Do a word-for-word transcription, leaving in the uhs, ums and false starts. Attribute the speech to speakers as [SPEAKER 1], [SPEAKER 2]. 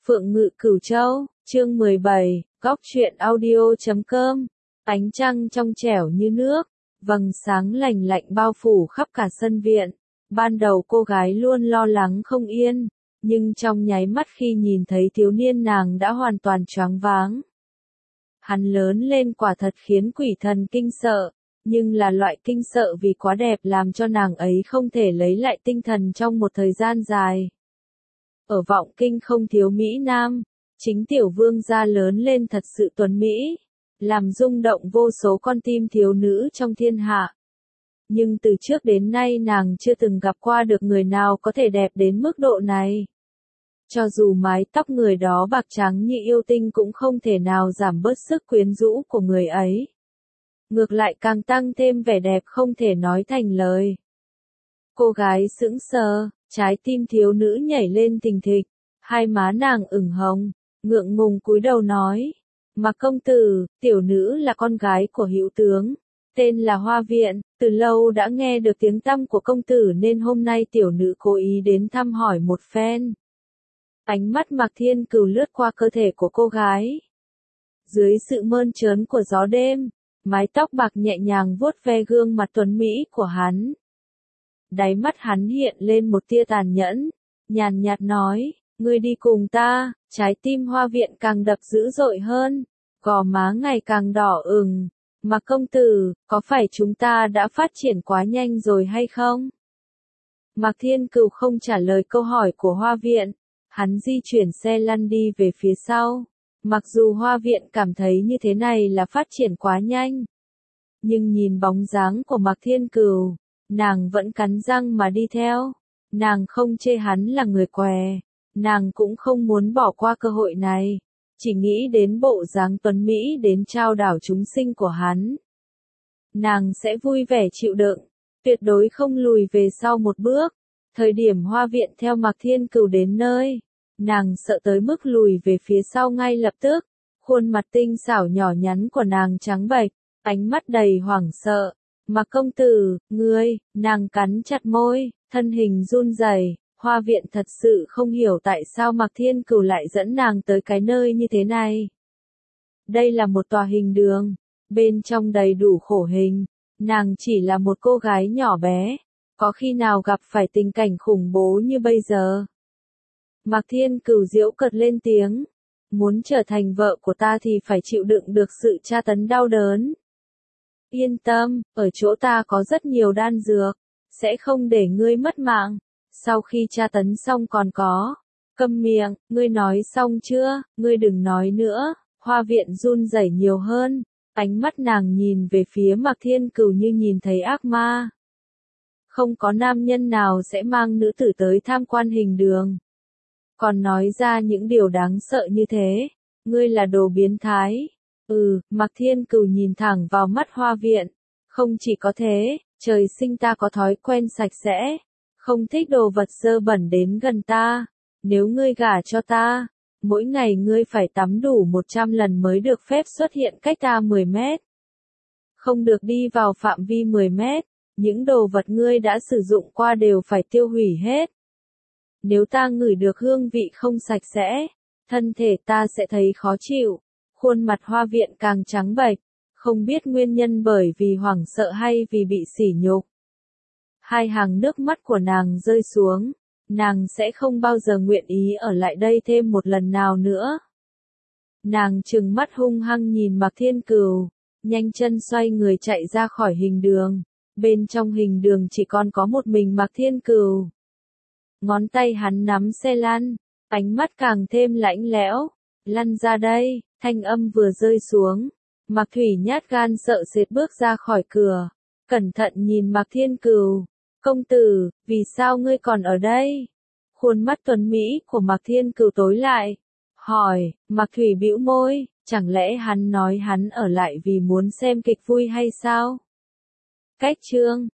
[SPEAKER 1] Phượng Ngự Cửu Châu, chương mười bảy, góc truyện audio chấm com. Ánh trăng trong trẻo như nước, vầng sáng lành lạnh bao phủ khắp cả sân viện. Ban đầu cô gái luôn lo lắng không yên, nhưng trong nháy mắt khi nhìn thấy thiếu niên nàng đã hoàn toàn choáng váng. Hắn lớn lên quả thật khiến quỷ thần kinh sợ, nhưng là loại kinh sợ vì quá đẹp làm cho nàng ấy không thể lấy lại tinh thần trong một thời gian dài. Ở Vọng Kinh không thiếu Mỹ Nam, chính tiểu vương gia lớn lên thật sự tuấn Mỹ, làm rung động vô số con tim thiếu nữ trong thiên hạ. Nhưng từ trước đến nay nàng chưa từng gặp qua được người nào có thể đẹp đến mức độ này. Cho dù mái tóc người đó bạc trắng như yêu tinh cũng không thể nào giảm bớt sức quyến rũ của người ấy. Ngược lại càng tăng thêm vẻ đẹp không thể nói thành lời. Cô gái sững sờ, trái tim thiếu nữ nhảy lên thình thịch, hai má nàng ửng hồng, ngượng ngùng cúi đầu nói: "Mạc công tử, tiểu nữ là con gái của hữu tướng, tên là Hoa Viện, từ lâu đã nghe được tiếng tăm của công tử nên hôm nay tiểu nữ cố ý đến thăm hỏi một phen." Ánh mắt Mạc Thiên Cửu lướt qua cơ thể của cô gái. Dưới sự mơn trớn của gió đêm, mái tóc bạc nhẹ nhàng vuốt ve gương mặt tuấn mỹ của hắn. Đáy mắt hắn hiện lên một tia tàn nhẫn, nhàn nhạt nói: "Ngươi đi cùng ta." Trái tim Hoa Viện càng đập dữ dội hơn, gò má ngày càng đỏ ửng. "Mạc công tử, có phải chúng ta đã phát triển quá nhanh rồi hay không?" Mạc Thiên Cửu không trả lời câu hỏi của Hoa Viện, hắn di chuyển xe lăn đi về phía sau. Mặc dù Hoa Viện cảm thấy như thế này là phát triển quá nhanh, nhưng nhìn bóng dáng của Mạc Thiên Cửu, nàng vẫn cắn răng mà đi theo. Nàng không chê hắn là người què, nàng cũng không muốn bỏ qua cơ hội này, chỉ nghĩ đến bộ dáng tuấn Mỹ đến trao đảo chúng sinh của hắn. Nàng sẽ vui vẻ chịu đựng, tuyệt đối không lùi về sau một bước. Thời điểm Hoa Viện theo Mạc Thiên Cửu đến nơi, nàng sợ tới mức lùi về phía sau ngay lập tức. Khuôn mặt tinh xảo nhỏ nhắn của nàng trắng bệch, ánh mắt đầy hoảng sợ. "Mạc công tử, ngươi," nàng cắn chặt môi, thân hình run rẩy. Hoa Viện thật sự không hiểu tại sao Mạc Thiên Cửu lại dẫn nàng tới cái nơi như thế này. Đây là một tòa hình đường, bên trong đầy đủ khổ hình, nàng chỉ là một cô gái nhỏ bé, có khi nào gặp phải tình cảnh khủng bố như bây giờ. Mạc Thiên Cửu giễu cợt lên tiếng: "Muốn trở thành vợ của ta thì phải chịu đựng được sự tra tấn đau đớn. Yên tâm, ở chỗ ta có rất nhiều đan dược, sẽ không để ngươi mất mạng. Sau khi tra tấn xong còn có." "Câm miệng, ngươi nói xong chưa, ngươi đừng nói nữa." Hoa Viện run rẩy nhiều hơn, ánh mắt nàng nhìn về phía Mạc Thiên Cửu như nhìn thấy ác ma. Không có nam nhân nào sẽ mang nữ tử tới tham quan hình đường, còn nói ra những điều đáng sợ như thế. "Ngươi là đồ biến thái." "Ừ." Mạc Thiên Cửu nhìn thẳng vào mắt Hoa Viện. "Không chỉ có thế, trời sinh ta có thói quen sạch sẽ, không thích đồ vật dơ bẩn đến gần ta. Nếu ngươi gả cho ta, mỗi ngày ngươi phải tắm đủ một trăm lần mới được phép xuất hiện cách ta mười mét. Không được đi vào phạm vi mười mét, những đồ vật ngươi đã sử dụng qua đều phải tiêu hủy hết. Nếu ta ngửi được hương vị không sạch sẽ, thân thể ta sẽ thấy khó chịu." Khuôn mặt Hoa Viện càng trắng bệch, không biết nguyên nhân bởi vì hoảng sợ hay vì bị sỉ nhục. Hai hàng nước mắt của nàng rơi xuống, nàng sẽ không bao giờ nguyện ý ở lại đây thêm một lần nào nữa. Nàng trừng mắt hung hăng nhìn Mạc Thiên Cửu, nhanh chân xoay người chạy ra khỏi hình đường. Bên trong hình đường chỉ còn có một mình Mạc Thiên Cửu. Ngón tay hắn nắm xe lăn, ánh mắt càng thêm lạnh lẽo. "Lăn ra đây." Thanh âm vừa rơi xuống, Mạc Thủy nhát gan sợ sệt bước ra khỏi cửa, cẩn thận nhìn Mạc Thiên Cửu. "Công tử, vì sao ngươi còn ở đây?" Khuôn mắt tuấn mỹ của Mạc Thiên Cửu tối lại, hỏi. Mạc Thủy bĩu môi, chẳng lẽ hắn nói hắn ở lại vì muốn xem kịch vui hay sao? Cách chương